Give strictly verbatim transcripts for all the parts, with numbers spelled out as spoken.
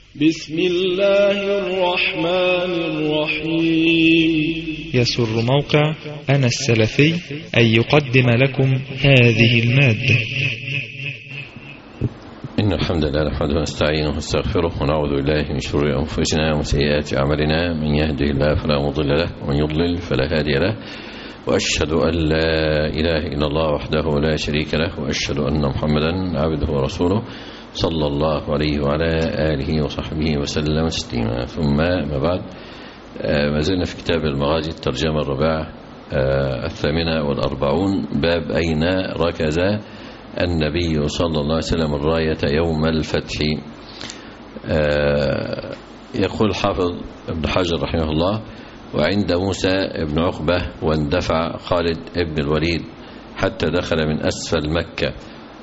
بسم الله الرحمن الرحيم. يسر موقع أنا السلفي أن يقدم لكم هذه المادة. إن الحمد لله نحمده ونستعينه ونستغفره ونعوذ بالله من شرور أنفسنا وسيئات أعمالنا، من يهده الله فلا مضل له ومن يضلل فلا هادي له، وأشهد أن لا إله إلا الله وحده لا شريك له، وأشهد أن محمدا عبده ورسوله صلى الله عليه وعلى آله وصحبه وسلم تسليما. ثم ما بعد، ما زلنا في كتاب المغازي الترجمة الرابعة الثامنة والأربعون، باب أين ركز النبي صلى الله عليه وسلم الراية يوم الفتح. يقول حافظ ابن حجر رحمه الله: وعند موسى ابن عقبة واندفع خالد ابن الوليد حتى دخل من أسفل مكة.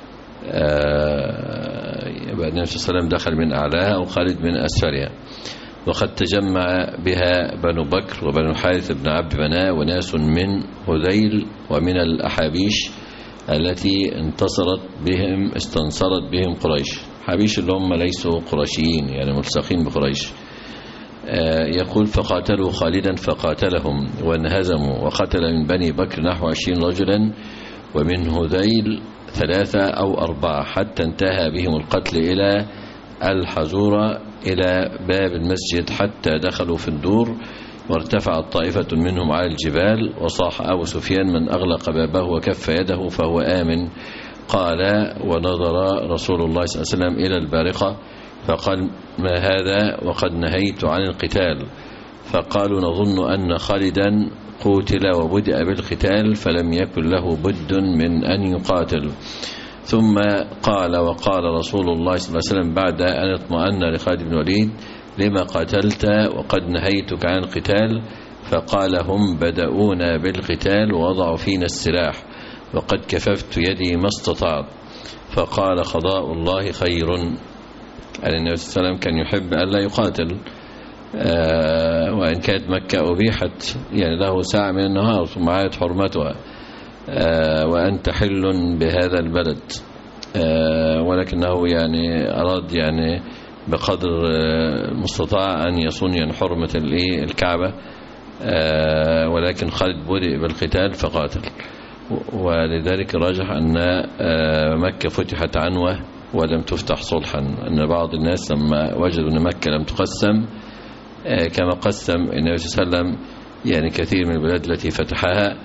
يبقى النبي صلى الله عليه وسلم دخل من أعلاها وخالد من أسفلها، وقد تجمع بها بنو بكر وبنو حارث بن عبد مناف وناس من هذيل ومن الأحابيش التي انتصرت بهم استنصرت بهم قريش. حابيش اللي هم ليسوا قرشيين، يعني ملصقين بقريش. يقول: فقاتلوا خالدا فقاتلهم وانهزموا، وقتل من بني بكر نحو عشرين رجلا ومن هذيل ثلاثة أو أربعة، حتى انتهى بهم القتل إلى الحزورة إلى باب المسجد، حتى دخلوا في الدور وارتفعت طائفة منهم على الجبال، وصاح أبو سفيان: من أغلق بابه وكف يده فهو آمن. قال: ونظر رسول الله صلى الله عليه وسلم إلى البارقة فقال: ما هذا وقد نهيت عن القتال؟ فقالوا: نظن أن خالدا قتل وبدأ بالقتال فلم يكن له بد من أن يقاتل. ثم قال: وقال رسول الله صلى الله عليه وسلم بعد أن اطمأن لخالد بن الوليد: لما قاتلت وقد نهيتك عن القتال؟ فقال: هم بدأونا بالقتال ووضعوا فينا السلاح وقد كففت يدي ما استطعت. فقال: قضاء الله خير. يعني النبي صلى الله عليه وسلم كان يحب أن لا يقاتل، آه وإن كانت مكة أبيحت يعني له ساعة من النهار ثم عادت حرمتها، آه وأنت حل بهذا البلد، آه ولكنه يعني أراد يعني بقدر المستطاع أن يصون يعني حرمة الكعبة، آه ولكن خالد بدأ بالقتال فقاتل. ولذلك راجح أن آه مكة فتحت عنوة ولم تفتح صلحا، أن بعض الناس لما وجدوا أن مكة لم تقسم كما قسم النبي صلى الله عليه وسلم يعني كثير من البلاد التي فتحها،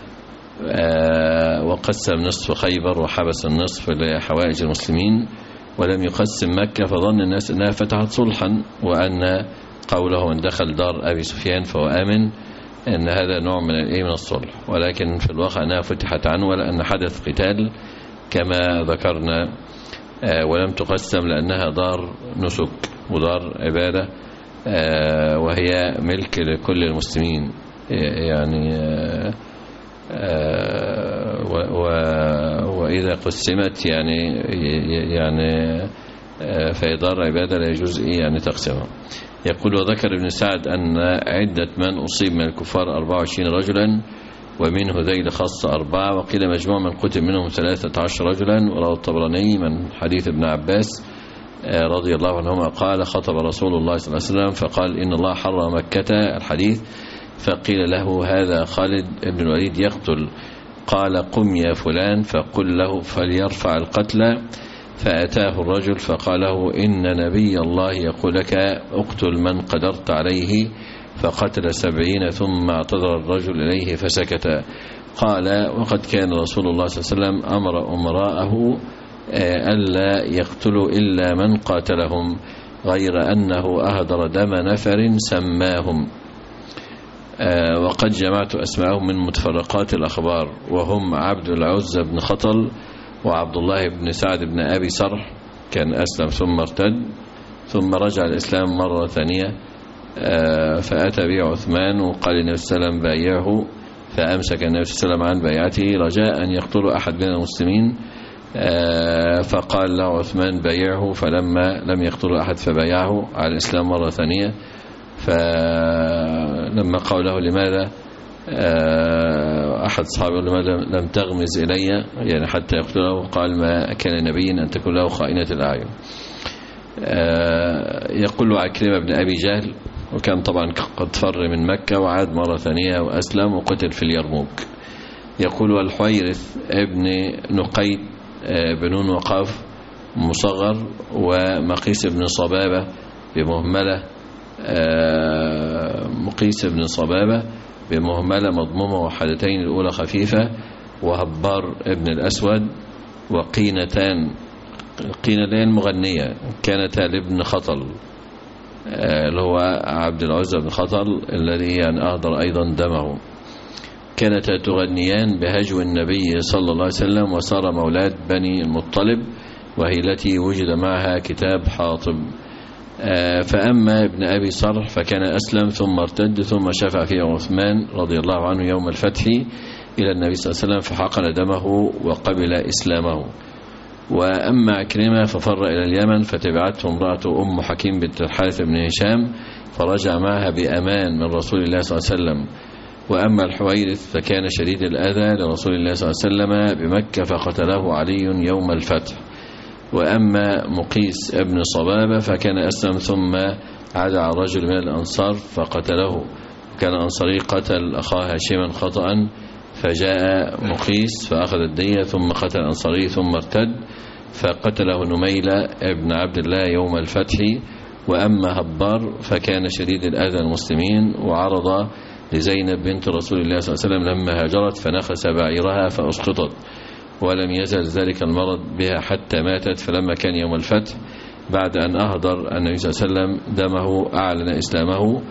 وقسم نصف خيبر وحبس النصف لحوائج المسلمين ولم يقسم مكة، فظن الناس أنها فتحت صلحا، وأن قوله من دخل دار أبي سفيان فهو آمن أن هذا نوع من من الصلح، ولكن في الواقع أنها فتحت عنوة لأن حدث قتال كما ذكرنا، ولم تقسم لأنها دار نسك ودار عبادة، وهي ملك لكل المسلمين يعني. وإذا قسمت يعني يعني في دار عبادة لا يجوز يعني تقسمها. يقول: وذكر ابن سعد أن عدة من أصيب من الكفار أربعة وعشرين رجلا ومن هذيل خاصة أربعة، وقيل مجموع من قتل منهم ثلاثة عشر رجلا. وروى الطبراني من حديث ابن عباس رضي الله عنهما قال: خطب رسول الله صلى الله عليه وسلم فقال: إن الله حرم مكة. الحديث. فقيل له: هذا خالد بن الوليد يقتل. قال: قم يا فلان فقل له فليرفع القتل. فأتاه الرجل فقال له: إن نبي الله يقول لك اقتل من قدرت عليه. فقتل سبعين ثم اعتذر الرجل إليه فسكت. قال: وقد كان رسول الله صلى الله عليه وسلم أمر أمراءه ألا يقتلوا إلا من قاتلهم، غير أنه أهدر دم نفر سماهم. وقد جمعت أسماءهم من متفرقات الأخبار، وهم عبد العزة بن خطل وعبد الله بن سعد بن أبي صرح كان أسلم ثم ارتد ثم رجع الإسلام مرة ثانية، فأتى به عثمان وقال النبي صلى الله عليه وسلم بايعه، فأمسك النبي صلى الله عليه وسلم عن بيعته رجاء أن يقتل أحد من المسلمين، فقال له عثمان بايعه، فلما لم يقتل أحد فبايعه على الإسلام مرة ثانية. فلما قال له: لماذا أحد صحابه لماذا لم تغمز إلي يعني حتى يقتله؟ قال: ما كان نبي أن تكون له خائنة الأعين. يقول عكرمة بن أبي جهل، وكان طبعا قد فر من مكة وعاد مرة ثانية وأسلم وقتل في اليرموك. يقول والحويرث ابن نقيد بن وقاف مصغر، ومقيس بن صبابة بمهملة مقيس بن صبابة بمهملة مضمومة وحدتين الأولى خفيفة، وهبار ابن الأسود، وقينتان قينتان مغنية كانتا لابن خطل اللي هو عبد العزى بن خطل الذي يعني أهدر أيضا دمه، كانتا تغنيان بهجو النبي صلى الله عليه وسلم، وصار مولاد بني المطلب، وهي التي وجد معها كتاب حاطب. فأما ابن أبي صرح فكان أسلم ثم ارتد، ثم شفع فيه عثمان رضي الله عنه يوم الفتح إلى النبي صلى الله عليه وسلم فحقن دمه وقبل إسلامه. وأما عكرمة ففر إلى اليمن، فتبعته امرأة أم حكيم بنت الحارث بن هشام، فرجع معها بأمان من رسول الله صلى الله عليه وسلم. وأما الحويرث فكان شديد الأذى لرسول الله صلى الله عليه وسلم بمكة، فقتله علي يوم الفتح. وأما مقيس ابن صبابة فكان أسلم ثم عدى رجل من الأنصار فقتله، كان أنصاري قتل أخاه هاشما خطأ، فجاء مقيس فأخذ الدية، ثم قتل أنصاري ثم ارتد فقتله نميلة ابن عبد الله يوم الفتح. وأما هبار فكان شديد الأذى المسلمين، وعرض لزينب بنت رسول الله صلى الله عليه وسلم لما هاجرت فنخس بعيرها فأسقطت، ولم يزل ذلك المرض بها حتى ماتت. فلما كان يوم الفتح بعد أن أهدر النبي صلى الله عليه وسلم دمه أعلن إسلامه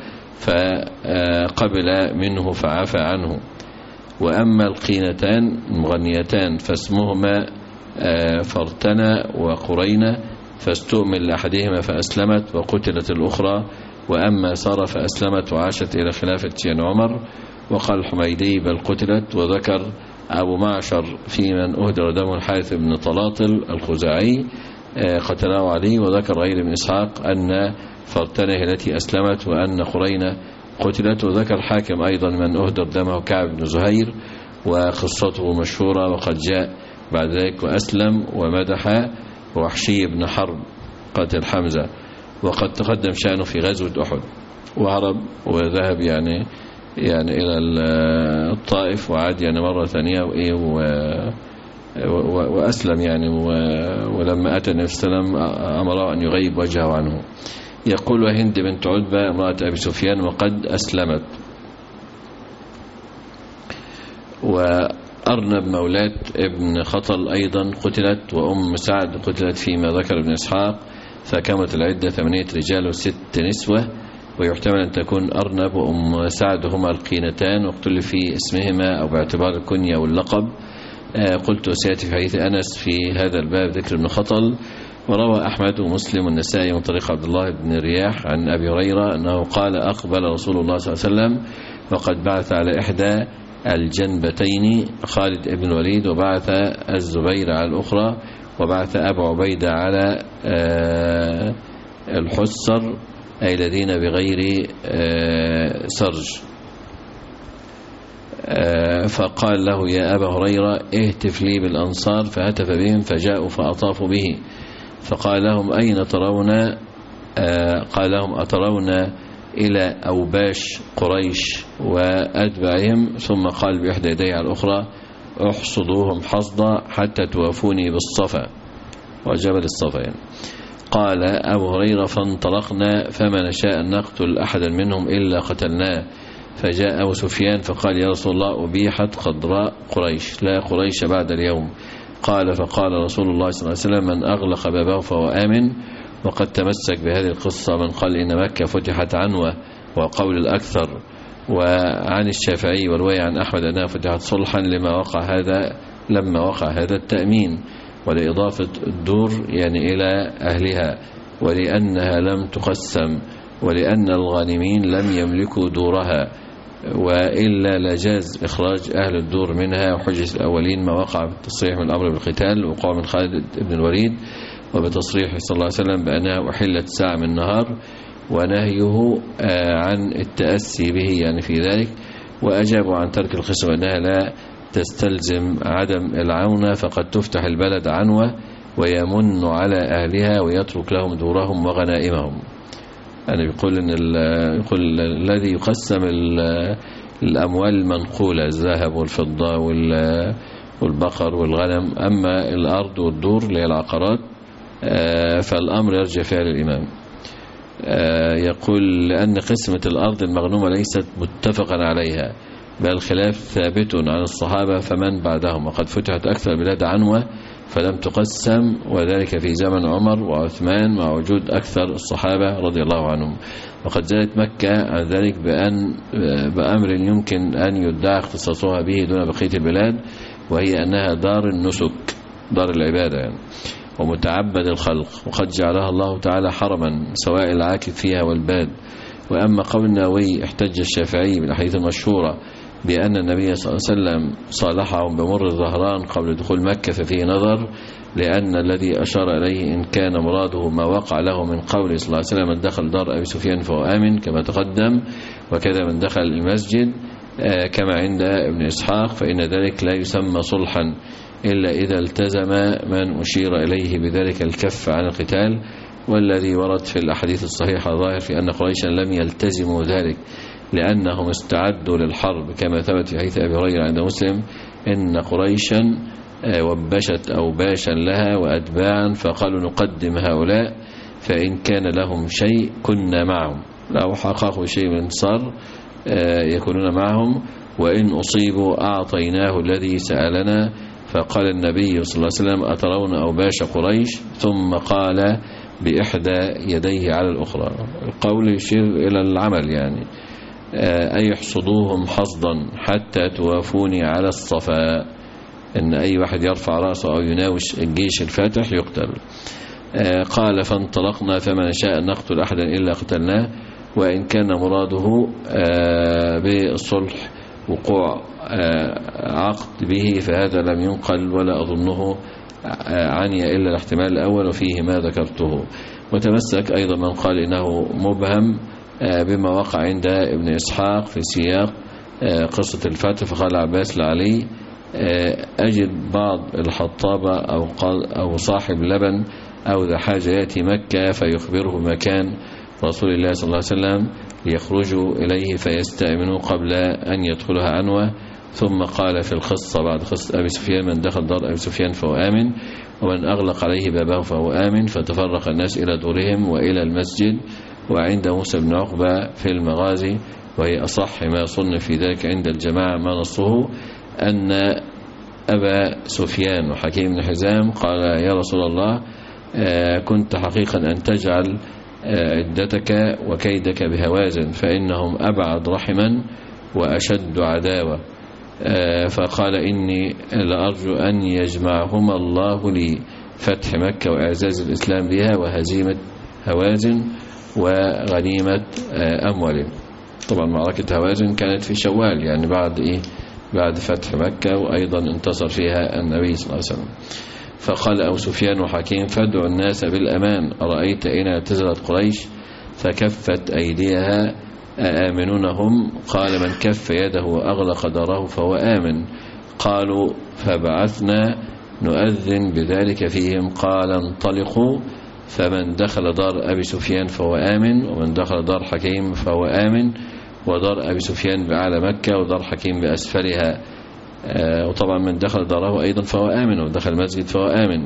فقبل منه فعفى عنه. وأما القينتان المغنيتان فاسمهما فرتنا وقرينة، فاستؤمن لأحدهما فأسلمت وقتلت الأخرى. وأما سارة فأسلمت وعاشت إلى خلافة عمر. وقال الحميدي بل قتلت. وذكر أبو معشر في من أهدر دم الحارث بن طلاطل الخزاعي قتله علي. وذكر غير بن إسحاق أن فرتنه التي أسلمت وأن قرينة قتلت. وذكر الحاكم أيضا من أهدر دمه كعب بن زهير، وقصته مشهورة، وقد جاء بعد ذلك وأسلم ومدح وحشي بن حرب قتل حمزة، وقد تقدم شأنه في غزوة أحد، وهرب وذهب يعني يعني إلى الطائف وعاد يعني مرة ثانية وإيه وأسلم يعني. ولما أتى النبي صلى الله عليه وسلم أمره أن يغيب وجهه عنه. يقول هند بنت عتبة امرأة أبي سفيان وقد أسلمت. وأرنب مولاة ابن خطل أيضا قتلت. وأم سعد قتلت فيما ذكر ابن إسحاق، فكمت العدة ثمانية رجال وست نسوة. ويحتمل أن تكون أرنب وأم سعد هما القينتان، واختلف في اسمهما أو باعتبار الكنية واللقب. قلت سيأتي في حديث أنس في هذا الباب ذكر ابن خطل. وروى أحمد ومسلم والنسائي من طريق عبد الله بن رياح عن أبي هريرة أنه قال أقبل رسول الله صلى الله عليه وسلم وقد بعث على إحدى الجنبتين خالد بن الوليد، وبعث الزبير على الأخرى، وبعث أبو عبيدة على الحسر أي الذين بغير سرج. فقال له يا أبا هريرة اهتف لي بالأنصار، فهتف بهم فجاءوا فأطافوا به. فقال لهم أين ترون؟ قال لهم أترون إلى أوباش قريش وأتباعهم؟ ثم قال بإحدى يديه على الأخرى احصدوهم حصدا حتى توافوني بالصفا، وجبل الصفا يعني. قال أبو هريرة فانطلقنا فما نشاء أن نقتل أحدا منهم إلا قتلناه. فجاء أبو سفيان فقال يا رسول الله أبيحت خضراء قريش، لا قريش بعد اليوم. قال فقال رسول الله صلى الله عليه وسلم من أغلق بابه فهو آمن. وقد تمسك بهذه القصة من قال إن مكة فتحت عنوة وقول الأكثر، وعن الشافعي والرواية عن أحمد أنها فتحت صلحا لما وقع هذا لما وقع هذا التأمين، ولإضافة الدور يعني إلى أهلها، ولأنها لم تقسم، ولأن الغانمين لم يملكوا دورها، وإلا لجاز إخراج أهل الدور منها. وحجة الأولين ما وقع بالتصريح من الأمر بالقتال وقوع من خالد بن الوليد، وبتصريح صلى الله عليه وسلم بأنها أحلت ساعة من النهار، ونهيه عن التأسي به يعني في ذلك. وأجابوا عن ترك القسم أنها لا تستلزم عدم العونة، فقد تفتح البلد عنوة ويمن على أهلها ويترك لهم دورهم وغنائمهم. أنا بيقول إن يقول الذي يقسم الأموال المنقولة الذهب والفضة والبقر والغنم، أما الأرض والدور اللي هي العقارات فالأمر يرجع فيها للإمام. يقول لأن قسمة الأرض المغنومة ليست متفقا عليها، بل خلاف ثابت عن الصحابة فمن بعدهم، وقد فتحت أكثر بلاد عنوة فلم تقسم، وذلك في زمن عمر وعثمان مع وجود أكثر الصحابة رضي الله عنهم. وقد زالت مكة عن ذلك بأن بأمر يمكن أن يدعى اختصاصها به دون بقية البلاد، وهي أنها دار النسك، دار العبادة يعني، ومتعبد الخلق، وقد جعلها الله تعالى حرما سواء العاكف فيها والباد. وأما قول النووي احتج الشافعي بالحديث المشهورة بأن النبي صلى الله عليه وسلم صالحهم بمر الظهران قبل دخول مكة ففيه نظر، لأن الذي أشار إليه إن كان مراده ما وقع له من قول صلى الله عليه وسلم من دخل دار أبي سفيان فهو آمن كما تقدم، وكذا من دخل المسجد كما عند ابن إسحاق، فإن ذلك لا يسمى صلحا إلا إذا التزم من أشير إليه بذلك الكف عن القتال. والذي ورد في الأحاديث الصحيحة ظاهر في أن قريشا لم يلتزموا ذلك لأنهم استعدوا للحرب، كما ثبت في حديث أبي هريرة عند مسلم إن قريشا وبشت أو باشا لها وأتباعا فقالوا نقدم هؤلاء فإن كان لهم شيء كنا معهم، لو حققوا شيء من صار يكونون معهم، وإن أصيبوا أعطيناه الذي سألنا. فقال النبي صلى الله عليه وسلم أترون أوباش قريش؟ ثم قال بإحدى يديه على الأخرى. القول يشير إلى العمل يعني، أي يحصدوهم حصدا حتى توافوني على الصفاء، إن أي واحد يرفع رأسه أو يناوش الجيش الفاتح يقتل. قال فانطلقنا فما شاء أن نقتل أحدا إلا قتلناه، وإن كان مراده بالصلح وقوع عقد به فهذا لم ينقل ولا أظنه عني إلا الاحتمال الأول وفيه ما ذكرته. وتمسك أيضا من قال إنه مبهم بما وقع عند ابن إسحاق في سياق قصة الفتح، فقال عباس لعلي أجد بعض الحطابة أو, أو صاحب لبن أو ذا حاجة يأتي مكة فيخبره مكان رسول الله صلى الله عليه وسلم ليخرجوا إليه فيستأمنوا قبل أن يدخلها عنوة. ثم قال في القصة بعد قصة أبي سفيان من دخل دار أبي سفيان فهو آمن، ومن أغلق عليه بابه فهو آمن. فتفرق الناس إلى دورهم وإلى المسجد. وعند موسى بن عقبة في المغازي، وهي أصح ما صن في ذلك عند الجماعة ما نصه، أن أبا سفيان وحكيم بن حزام قال يا رسول الله كنت حقيقا أن تجعل عدتك وكيدك بهوازن فإنهم أبعد رحما وأشد عداوة. فقال إني لأرجو أن يجمعهما الله لي فتح مكة وإعزاز الإسلام بها وهزيمة هوازن وغنيمة أموال. طبعا معركة هوازن كانت في شوال يعني بعد إيه بعد فتح مكة، وأيضا انتصر فيها النبي صلى الله عليه وسلم. فقال أبو سفيان وحكيم فادعوا الناس بالأمان، أرأيت إن اعتزلت قريش فكفت أيديها آمنونهم؟ قال من كف يده وأغلق داره فهو آمن. قالوا فبعثنا نؤذن بذلك فيهم. قال انطلقوا، فمن دخل دار أبي سفيان فهو آمن، ومن دخل دار حكيم فهو آمن، ودار أبي سفيان بأعلى مكة ودار حكيم بأسفلها. آه وطبعا من دخل داره أيضا فهو آمن، ودخل المسجد فهو آمن.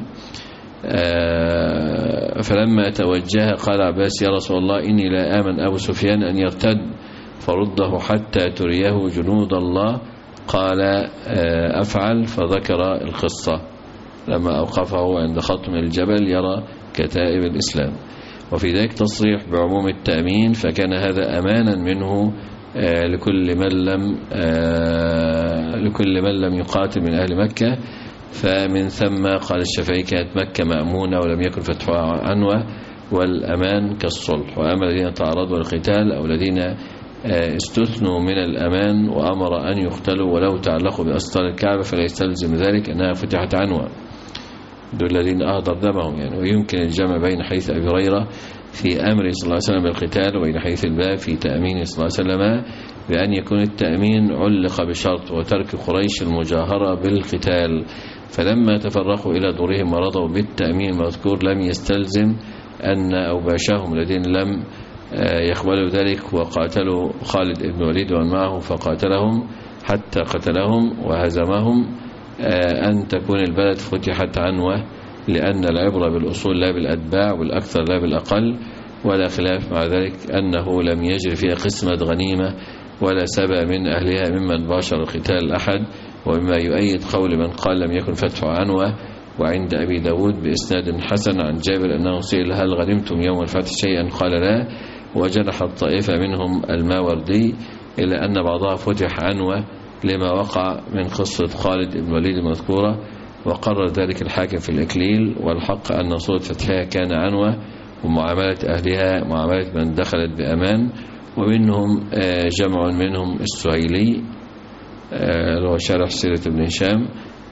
آه فلما توجه قال عباس يا رسول الله إني لا آمن أبو سفيان أن يرتد فرده حتى تريه جنود الله. قال آه أفعل. فذكر القصة لما أوقفه عند خطم الجبل يرى كتائب الإسلام. وفي ذلك تصريح بعموم التأمين، فكان هذا أمانا منه آه لكل من لم آه لكل من لم يقاتل من أهل مكة. فمن ثم قال الشافعي كانت مكة مأمونة ولم يكن فتحها عنوة، والأمان كالصلح. وأما الذين تعرضوا للقتال أو الذين آه استثنوا من الأمان وأمر أن يقتلوا ولو تعلقوا بأستار الكعبة فلا يستلزم ذلك أنها فتحت عنوة، دول الذين أهدر دمهم يعني. ويمكن الجمع بين حديث أبي هريرة في أمر صلى الله عليه وسلم بالقتال وبين حديث الباب في تأمين صلى الله عليه وسلم بأن يكون التأمين علق بشرط وترك قريش المجاهرة بالقتال، فلما تفرقوا إلى دورهم ورضوا بالتأمين المذكور لم يستلزم أن أوباشهم الذين لم يقبلوا ذلك وقاتلوا خالد بن الوليد ومن معه فقاتلهم حتى قتلهم وهزمهم أن تكون البلد فتحت عنوة، لأن العبرة بالأصول لا بالأتباع والأكثر لا بالأقل، ولا خلاف مع ذلك أنه لم يجري فيها قسمة غنيمة ولا سبى من أهلها ممن باشر القتال أحد، ومما يؤيد قول من قال لم يكن فتح عنوة. وعند أبي داود بإسناد حسن عن جابر أنه سئل هل غنمتم يوم الفتح شيئا قال لا، وجرح الطائفة منهم الماوردي إلى أن بعضها فتح عنوة لما وقع من قصة خالد بن الوليد المذكورة، وقرر ذلك الحاكم في الإكليل. والحق أن صورة فتحها كان عنوة ومعاملة أهلها معاملة من دخلت بأمان. ومنهم جمع منهم السهيلي هو شارح سيرة ابن هشام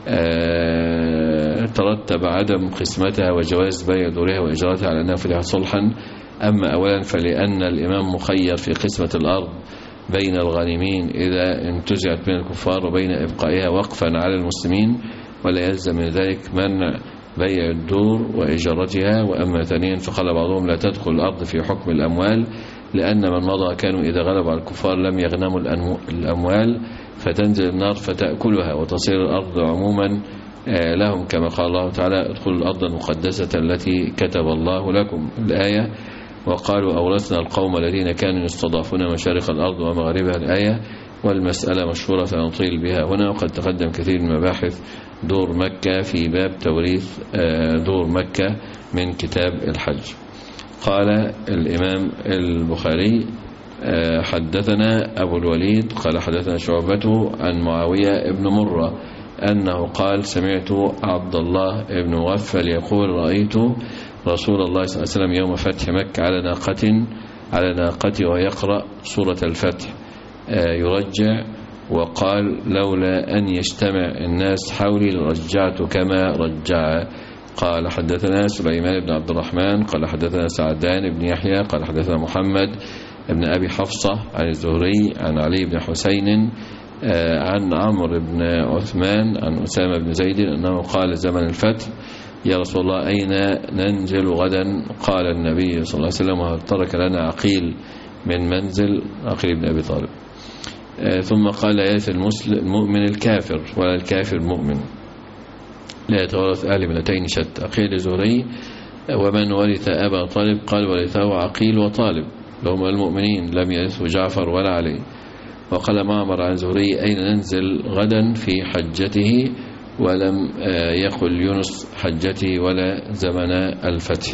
ترتب عدم قسمتها وجواز بيع دورها وإجارتها على أنها فتحت صلحا. أما أولا فلأن الإمام مخير في قسمة الأرض بين الغانمين إذا انتزعت من الكفار وبين إبقائها وقفا على المسلمين، ولا يلزم من ذلك منع بيع الدور وإجارتها. وأما ثانيا فقال بعضهم لا تدخل الأرض في حكم الأموال، لأن من مضى كانوا إذا غلبوا على الكفار لم يغنموا الأموال فتنزل النار فتأكلها وتصير الأرض عموما لهم، كما قال الله تعالى ادخلوا الأرض المقدسة التي كتب الله لكم الآية. وقالوا أورثنا القوم الذين كانوا يستضعفون مشارق الأرض ومغاربها الآية. والمسألة مشهورة فنطيل بها هنا، وقد تقدم كثير من مباحث دور مكة في باب توريث دور مكة من كتاب الحج. قال الإمام البخاري حدثنا أبو الوليد قال حدثنا شعبته عن معاوية ابن مرة أنه قال سمعت عبد الله ابن مغفل يقول رأيت رسول الله صلى الله عليه وسلم يوم فتح مكة على ناقة على ناقته ويقرأ سورة الفتح يرجع، وقال لولا أن يجتمع الناس حولي لرجعت كما رجع. قال حدثنا سليمان بن عبد الرحمن قال حدثنا سعدان بن يحيى قال حدثنا محمد ابن أبي حفصة عن الزهري عن علي بن حسين عن عمرو بن عثمان عن أسامة بن زيد أنه قال زمن الفتح يا رسول الله أين ننزل غدا؟ قال النبي صلى الله عليه وسلم وهل ترك لنا عقيل من منزل؟ عقيل بن أبي طالب. ثم قال لا يرث المؤمن الكافر ولا الكافر مؤمن، لا يتورث أهل ملتين شتى. قيل زهري ومن ورث أبا طالب؟ قال ورثه عقيل وطالب لهم المؤمنين لم يرثوا جعفر ولا علي. وقال معمر عن زهري أين ننزل غدا؟ في حجته، ولم يقل يونس حجته ولا زمن الفتح.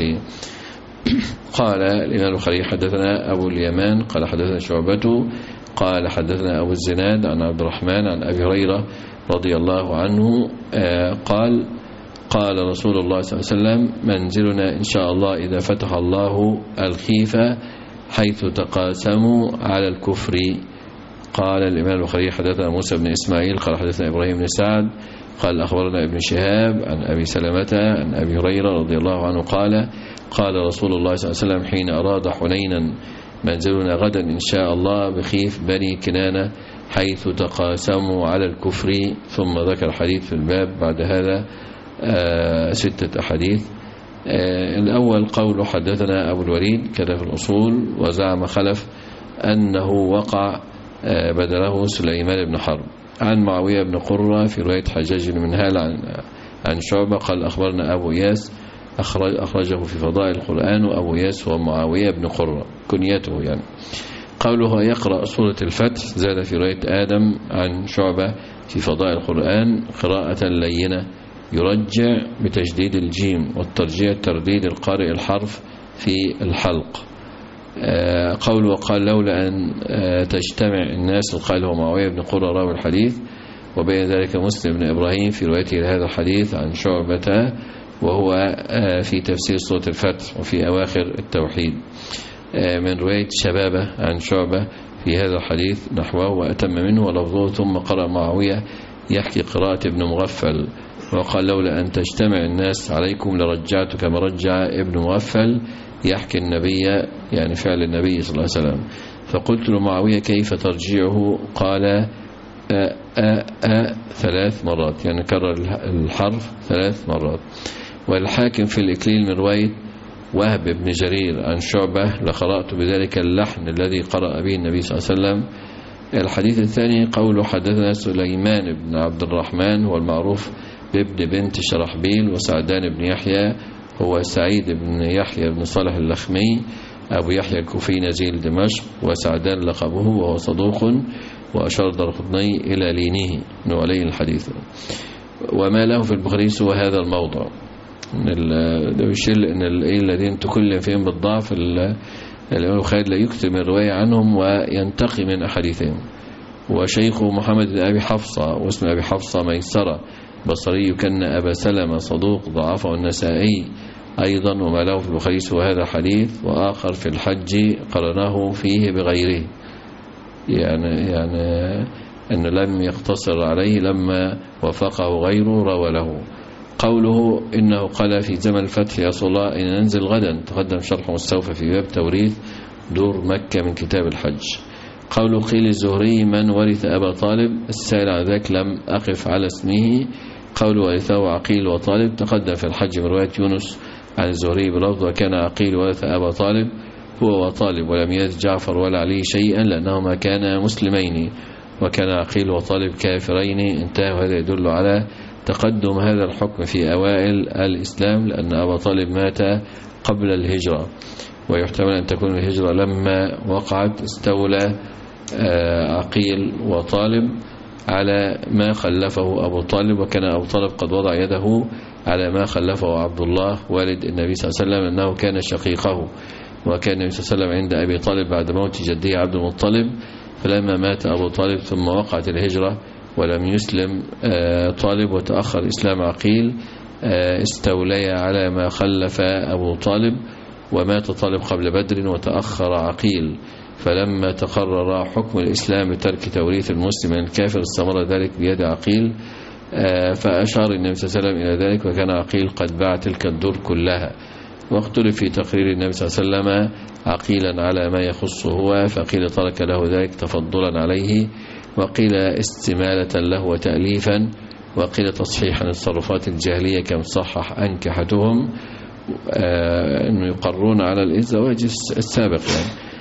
قال الإمام البخاري حدثنا أبو اليمان قال حدثنا شعبته قال حدثنا أبو الزناد عن عبد الرحمن عن أبي هريرة رضي الله عنه قال قال رسول الله صلى الله عليه وسلم منزلنا إن شاء الله إذا فتح الله الخيفة حيث تقاسموا على الكفر. قال الإمام البخاري حدثنا موسى بن إسماعيل قال حدثنا إبراهيم بن سعد قال أخبرنا ابن شهاب عن أبي سلمة عن أبي هريرة رضي الله عنه قال قال رسول الله صلى الله عليه وسلم حين أراد حنينا منزلنا غدا إن شاء الله بخيف بني كنانة حيث تقاسموا على الكفر. ثم ذكر حديث في الباب بعد هذا آه ستة أحاديث. آه الأول قول حدثنا أبو الوليد كذا في الأصول، وزعم خلف أنه وقع آه بدله سليمان بن حرب عن معاوية بن قرة في رواية حجاج بن منهال عن, عن شعبة قال أخبرنا أبو ياس أخرج أخرجه في فضائل القرآن، وأبو ياس هو معاوية بن قرة كنيته يعني. قوله يقرأ سورة الفتح زاد في رواية آدم عن شعبة في فضائل القرآن قراءة لينة يرجع بتجديد الجيم والترجيع ترديد القارئ الحرف في الحلق. قوله وقال لولا أن تجتمع الناس القائل هو معاوية بن قرة راوي الحديث، وبين ذلك مسلم بن إبراهيم في روايته لهذا الحديث عن شعبة وهو في تفسير سورة الفتح وفي أواخر التوحيد، من رواية شبابة عن شعبة في هذا الحديث نحوه وأتم منه ولفظه. ثم قرأ معاوية يحكي قراءة ابن مغفل وقال لولا أن تجتمع الناس عليكم لرجعت كما رجع ابن مغفل يحكي النبي يعني فعل النبي صلى الله عليه وسلم. فقلت لمعاوية كيف ترجعه؟ قال آ آ آ ثلاث مرات، يعني كرر الحرف ثلاث مرات. والحاكم في الإكليل من رواية وهب بن جرير عن شعبة لقرأت بذلك اللحن الذي قرأ به النبي صلى الله عليه وسلم. الحديث الثاني قوله حدثنا سليمان بن عبد الرحمن هو المعروف بابن بنت شرحبيل، وسعدان بن يحيى هو سعيد بن يحيى بن صالح اللخمي أبو يحيى الكوفي نزيل دمشق، وسعدان لقبه وهو صدوق، وأشار الدارقطني إلى لينه أنه عليه الحديث. وما له في البخاري سوى هذا الموضع، ده بيشير أن الذين تكلم فيهم بالضعف الإمام البخاري لا يكتب الرواية عنهم وينتقي من أحاديثهم. وشيخه محمد بن أبي حفصة واسم أبي حفصة ميسرة بصري كان أبا سلمة صدوق ضعفه النسائي أيضا. وما له في البخاري وهذا حديث، وآخر في الحج قرناه فيه بغيره، يعني يعني أنه لم يقتصر عليه لما وفقه غيره روى له. قوله إنه قال في زمن الفتح يا رسول الله إن ننزل غدا، تقدم شرح مستوفى في باب توريث دور مكة من كتاب الحج. قوله قيل الزهري من ورث أبا طالب، السائل عن ذلك لم أقف على اسمه. قوله ورثه عقيل وطالب تقدم في الحج من رواية يونس عن الزهري بلفظ وكان عقيل ورث أبا طالب هو وطالب، ولم يرث جعفر ولا علي شيئا لأنهما كانا مسلمين، وكان عقيل وطالب كافرين. انتهى. وهذا يدل على تقدم هذا الحكم في أوائل الإسلام، لأن أبا طالب مات قبل الهجرة، ويحتمل أن تكون الهجرة لما وقعت استولى عقيل وطالب على ما خلفه أبو طالب، وكان أبو طالب قد وضع يده على ما خلفه عبد الله والد النبي صلى الله عليه وسلم، أنه كان شقيقه، وكان النبي صلى الله عليه وسلم عند أبي طالب بعد موت جده عبد المطلب. فلما مات أبو طالب ثم وقعت الهجرة ولم يسلم طالب وتأخر إسلام عقيل، استولي على ما خلف أبو طالب، ومات طالب قبل بدر وتأخر عقيل. فلما تقرر حكم الإسلام بترك توريث المسلم من الكافر استمر ذلك بيد عقيل، فأشار النبي صلى الله عليه وسلم إلى ذلك، وكان عقيل قد باع تلك الدور كلها. واختلف في تقرير النبي صلى الله عليه وسلم عقيلا على ما يخصه هو، فقيل ترك له ذلك تفضلا عليه، وقيل استمالة له وتأليفا، وقيل تصحيحا التصرفات الجاهلية كم صحح أنكحتهم، أنه يقرون على الزواج السابق يعني.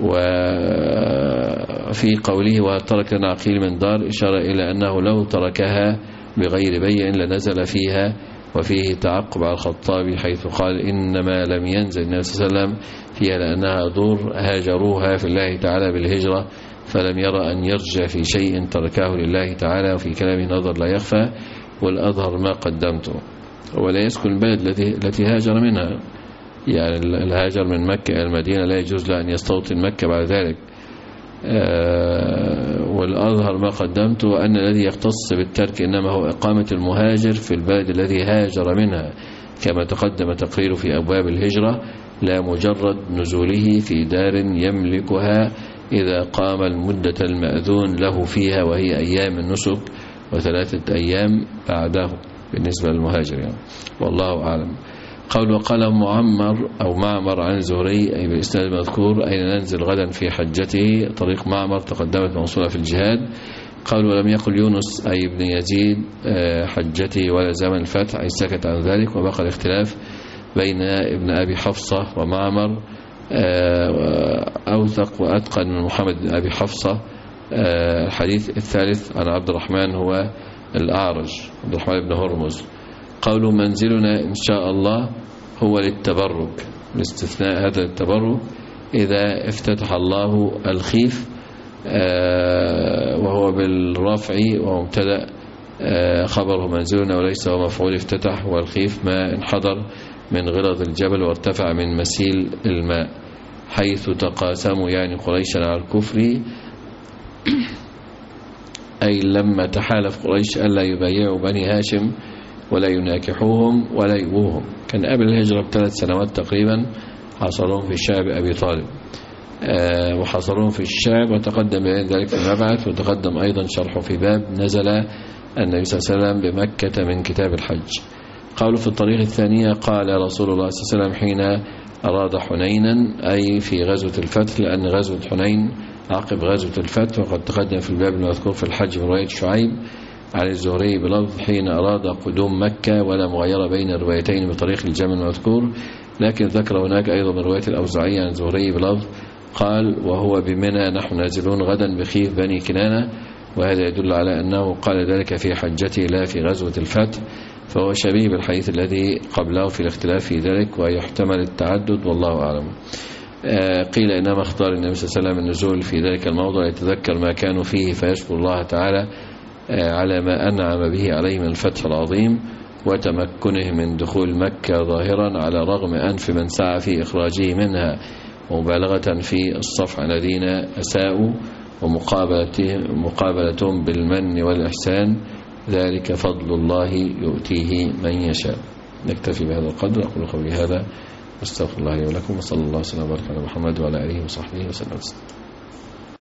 وفي قوله وترك لنا عقيل من دار إشارة إلى أنه لو تركها بغير بيع لنزل فيها. وفيه تعقب على الخطابي حيث قال إنما لم ينزل النبي صلى الله عليه وسلم فيها لأنها دور هاجروها في الله تعالى بالهجرة، فلم يرى أن يرجع في شيء تركه لله تعالى. وفي كلامه نظر لا يخفى، والأظهر ما قدمته. ولا يسكن البلد التي هاجر منها، يعني الهاجر من مكة إلى المدينة لا يجوز له أن يستوطن مكة بعد ذلك. والأظهر ما قدمته أن الذي يختص بالترك إنما هو إقامة المهاجر في البلد الذي هاجر منها، كما تقدم تقرير في أبواب الهجرة، لا مجرد نزوله في دار يملكها إذا قام المدة المأذون له فيها، وهي أيام النسك وثلاثة أيام بعده بالنسبة للمهاجر يعني. والله أعلم. قول وقال معمر أو معمر عن الزهري أي بالإسناد المذكور أين ننزل غدا في حجته، طريق معمر تقدمت موصولة في الجهاد. قال ولم يقل يونس أي ابن يزيد حجته ولا زمن الفتح أي سكت عن ذلك. وبقى الاختلاف بين ابن أبي حفصة ومعمر، أوثق وأتقن من محمد بن أبي حفصة. الحديث الثالث عن عبد الرحمن هو الأعرج عبد الرحمن بن هرمز. قوله منزلنا إن شاء الله هو للتبرك، باستثناء هذا التبرك إذا افتتح الله الخيف، وهو بالرفع ومبتدأ خبره منزلنا وليس هو مفعول افتتح، والخيف ما انحدر من غلظ الجبل وارتفع من مسيل الماء، حيث تقاسموا يعني قريشا على الكفر، أي لما تحالف قريش ألا يبايعوا بني هاشم ولا يناكحوهم ولا يؤوهم. كان قبل الهجرة بثلاث سنوات تقريبا حصلهم في الشعب أبي طالب، أه وحصلهم في الشعب، وتقدم ذلك في المبعث، وتقدم أيضا شرحه في باب نزل النبي صلى الله عليه وسلم بمكة من كتاب الحج. قالوا في الطريق الثانية قال رسول الله صلى الله عليه وسلم حين أراد حنينا أي في غزوة الفتح، لأن غزوة حنين عقب غزوة الفتح. وقد تقدم في الباب المذكور في الحج من رواية شعيب عن الزهري بلفظ حين أراد قدوم مكة، ولا مغايرة بين الروايتين بطريق الجمع المذكور، لكن ذكر هناك أيضا من رواية الأوزاعي عن الزهري بلفظ قال وهو بمنى نحن نازلون غدا بخيف بني كنانة، وهذا يدل على أنه قال ذلك في حجته لا في غزوة الفتح، فهو شبيه بالحديث الذي قبله في الاختلاف في ذلك ويحتمل التعدد والله أعلم. قيل إنما اختار النبي صلى الله عليه وسلم النزول في ذلك الموضع يتذكر ما كانوا فيه فيشكر الله تعالى على ما أنعم به عليه من الفتح العظيم وتمكنه من دخول مكة ظاهرا على رغم أنف من سعى في إخراجه منها، ومبالغة في الصفح الذين أساءوا ومقابلتهم بالمن والإحسان، ذلك فضل الله يؤتيه من يشاء. نكتفي بهذا القدر. أقول قولي هذا واستغفر الله لي ولكم، وصلى الله وسلم وبارك على محمد وعلى آله وصحبه وسلم.